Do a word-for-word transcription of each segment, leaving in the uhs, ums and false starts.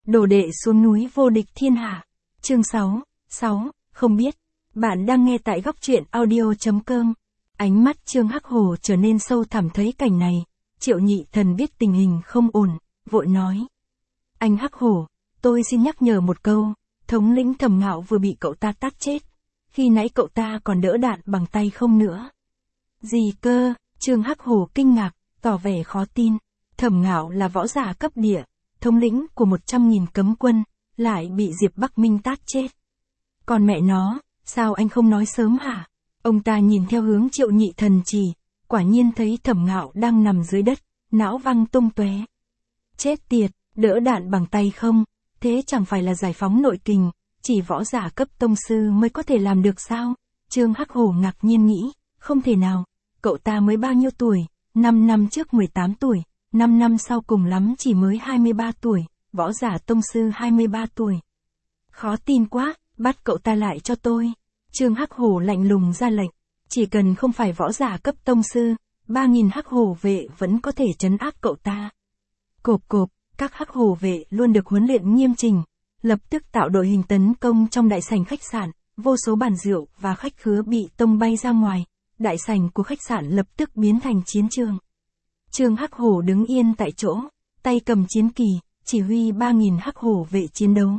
Đồ đệ xuống núi vô địch thiên hạ. Chương sáu, sáu, không biết. Bạn đang nghe tại góc truyện audio chấm com. Ánh mắt Trương Hắc Hổ trở nên sâu thẳm thấy cảnh này. Triệu Nhị Thần biết tình hình không ổn, vội nói. Anh Hắc Hổ, tôi xin nhắc nhở một câu, thống lĩnh Thẩm Ngạo vừa bị cậu ta tát chết. Khi nãy cậu ta còn đỡ đạn bằng tay không nữa. Gì cơ? Trương Hắc Hổ kinh ngạc, tỏ vẻ khó tin. Thẩm Ngạo là võ giả cấp địa, thống lĩnh của một trăm nghìn cấm quân, lại bị Diệp Bắc Minh tát chết. Còn mẹ nó, sao anh không nói sớm hả? Ông ta nhìn theo hướng Triệu Nhị Thần chỉ, quả nhiên thấy Thẩm Ngạo đang nằm dưới đất, não văng tung tóe. Chết tiệt, đỡ đạn bằng tay không, thế chẳng phải là giải phóng nội kình, chỉ võ giả cấp tông sư mới có thể làm được sao? Trương Hắc Hổ ngạc nhiên nghĩ, không thể nào, cậu ta mới bao nhiêu tuổi, năm năm trước mười tám tuổi, năm năm sau cùng lắm chỉ mới hai mươi ba tuổi, võ giả tông sư hai mươi ba tuổi. Khó tin quá, bắt cậu ta lại cho tôi. Trương Hắc Hổ lạnh lùng ra lệnh, chỉ cần không phải võ giả cấp tông sư, ba nghìn Hắc Hổ vệ vẫn có thể trấn áp cậu ta. Cộp cộp, các Hắc Hổ vệ luôn được huấn luyện nghiêm chỉnh, lập tức tạo đội hình tấn công trong đại sảnh khách sạn, vô số bàn rượu và khách khứa bị tung bay ra ngoài, đại sảnh của khách sạn lập tức biến thành chiến trường. Trương Hắc Hổ đứng yên tại chỗ, tay cầm chiến kỳ, chỉ huy ba nghìn Hắc Hổ vệ chiến đấu.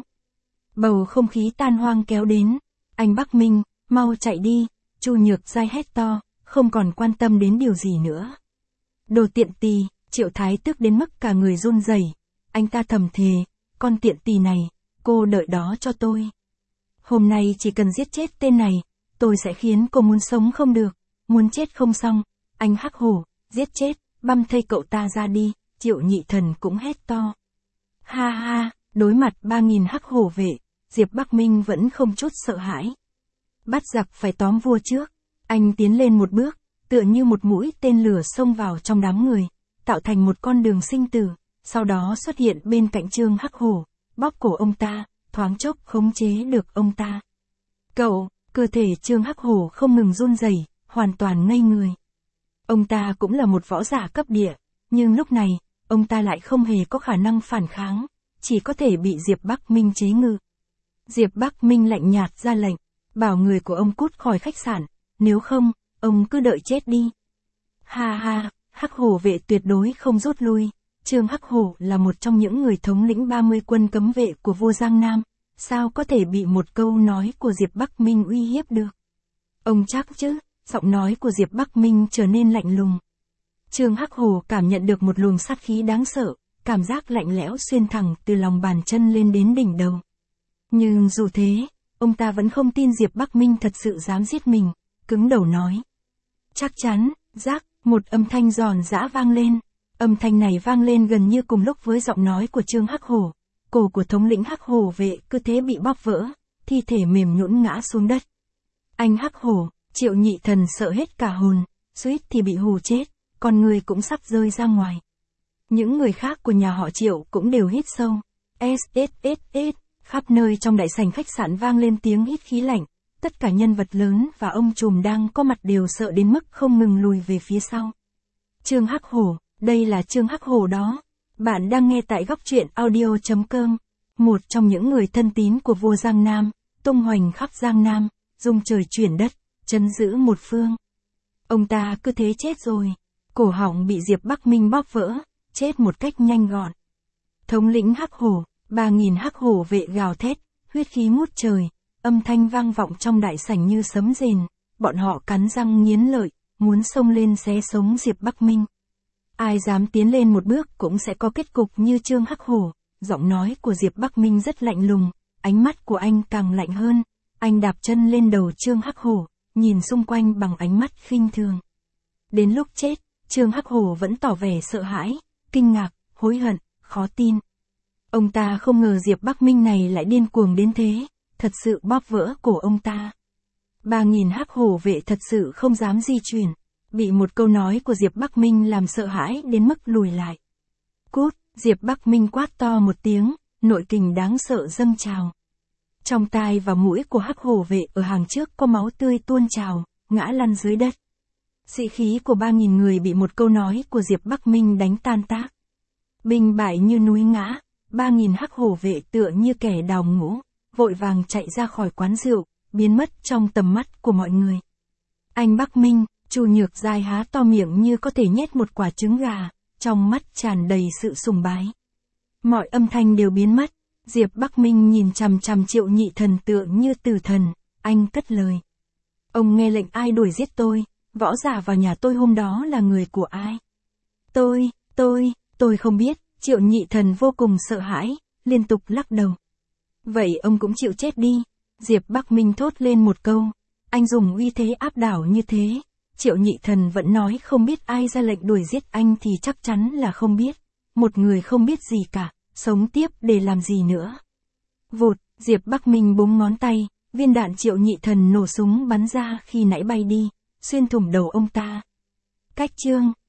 Bầu không khí tan hoang kéo đến, anh Bắc Minh, mau chạy đi, Chu Nhược Giai hét to, không còn quan tâm đến điều gì nữa. Đồ tiện tỳ, Triệu Thái tức đến mức cả người run rẩy, anh ta thầm thề, con tiện tỳ này, cô đợi đó cho tôi. Hôm nay chỉ cần giết chết tên này, tôi sẽ khiến cô muốn sống không được, muốn chết không xong, anh Hắc Hổ, giết chết, băm thây cậu ta ra đi, Triệu Nhị Thần cũng hét to. Ha ha, đối mặt ba nghìn Hắc Hổ vệ, Diệp Bắc Minh vẫn không chút sợ hãi. Bắt giặc phải tóm vua trước, anh tiến lên một bước, tựa như một mũi tên lửa xông vào trong đám người, tạo thành một con đường sinh tử, sau đó xuất hiện bên cạnh Trương Hắc Hổ, bóp cổ ông ta, thoáng chốc khống chế được ông ta. Cậu, cơ thể Trương Hắc Hổ không ngừng run rẩy, hoàn toàn ngây người. Ông ta cũng là một võ giả cấp địa, nhưng lúc này, ông ta lại không hề có khả năng phản kháng, chỉ có thể bị Diệp Bắc Minh chế ngự. Diệp Bắc Minh lạnh nhạt ra lệnh, bảo người của ông cút khỏi khách sạn, nếu không, ông cứ đợi chết đi. Ha ha, Hắc Hổ vệ tuyệt đối không rút lui. Trương Hắc Hổ là một trong những người thống lĩnh ba mươi quân cấm vệ của vua Giang Nam, sao có thể bị một câu nói của Diệp Bắc Minh uy hiếp được? Ông chắc chứ? Giọng nói của Diệp Bắc Minh trở nên lạnh lùng. Trương Hắc Hổ cảm nhận được một luồng sát khí đáng sợ, cảm giác lạnh lẽo xuyên thẳng từ lòng bàn chân lên đến đỉnh đầu. Nhưng dù thế, ông ta vẫn không tin Diệp Bắc Minh thật sự dám giết mình, cứng đầu nói. Chắc chắn, rác, một âm thanh giòn giã vang lên. Âm thanh này vang lên gần như cùng lúc với giọng nói của Trương Hắc Hổ. Cổ của thống lĩnh Hắc Hổ vệ cứ thế bị bóp vỡ, thi thể mềm nhũn ngã xuống đất. Anh Hắc Hổ, Triệu Nhị Thần sợ hết cả hồn, suýt thì bị hù chết, con người cũng sắp rơi ra ngoài. Những người khác của nhà họ Triệu cũng đều hít sâu. ét ét ét ét, khắp nơi trong đại sảnh khách sạn vang lên tiếng hít khí lạnh, tất cả nhân vật lớn và ông trùm đang có mặt đều sợ đến mức không ngừng lùi về phía sau. Trương Hắc Hổ, đây là Trương Hắc Hổ đó. Bạn đang nghe tại góc truyện audio chấm com. Một trong những người thân tín của vua Giang Nam, tung hoành khắp Giang Nam, dung trời chuyển đất, trấn giữ một phương. Ông ta cứ thế chết rồi, cổ họng bị Diệp Bắc Minh bóp vỡ, chết một cách nhanh gọn. Thống lĩnh Hắc Hổ, ba nghìn Hắc Hổ vệ gào thét, huyết khí ngút trời, âm thanh vang vọng trong đại sảnh như sấm rền, bọn họ cắn răng nghiến lợi, muốn xông lên xé sống Diệp Bắc Minh. Ai dám tiến lên một bước cũng sẽ có kết cục như Trương Hắc Hổ. Giọng nói của Diệp Bắc Minh rất lạnh lùng, ánh mắt của anh càng lạnh hơn. Anh đạp chân lên đầu Trương Hắc Hổ, nhìn xung quanh bằng ánh mắt khinh thường. Đến lúc chết, Trương Hắc Hổ vẫn tỏ vẻ sợ hãi, kinh ngạc, hối hận, khó tin. Ông ta không ngờ Diệp Bắc Minh này lại điên cuồng đến thế, thật sự bóp vỡ cổ ông ta. Ba nghìn Hắc Hổ vệ thật sự không dám di chuyển. Bị một câu nói của Diệp Bắc Minh làm sợ hãi đến mức lùi lại. Cút, Diệp Bắc Minh quát to một tiếng, nội kình đáng sợ dâng trào. Trong tai và mũi của Hắc Hổ vệ ở hàng trước có máu tươi tuôn trào, ngã lăn dưới đất. Sĩ khí của ba nghìn người bị một câu nói của Diệp Bắc Minh đánh tan tác. Binh bại như núi ngã, ba nghìn hắc hổ vệ tựa như kẻ đào ngũ, vội vàng chạy ra khỏi quán rượu, biến mất trong tầm mắt của mọi người. Anh Bắc Minh, Chu Nhược Giai há to miệng như có thể nhét một quả trứng gà, trong mắt tràn đầy sự sùng bái. Mọi âm thanh đều biến mất, Diệp Bắc Minh nhìn chằm chằm Triệu Nhị Thần tựa như tử thần, anh cất lời. Ông nghe lệnh ai đuổi giết tôi, võ giả vào nhà tôi hôm đó là người của ai? Tôi, tôi, tôi không biết, Triệu Nhị Thần vô cùng sợ hãi, liên tục lắc đầu. Vậy ông cũng chịu chết đi, Diệp Bắc Minh thốt lên một câu, anh dùng uy thế áp đảo như thế. Triệu Nhị Thần vẫn nói không biết ai ra lệnh đuổi giết anh thì chắc chắn là không biết. Một người không biết gì cả, sống tiếp để làm gì nữa. Vụt, Diệp Bắc Minh búng ngón tay, viên đạn Triệu Nhị Thần nổ súng bắn ra khi nãy bay đi, xuyên thủng đầu ông ta. Cách chương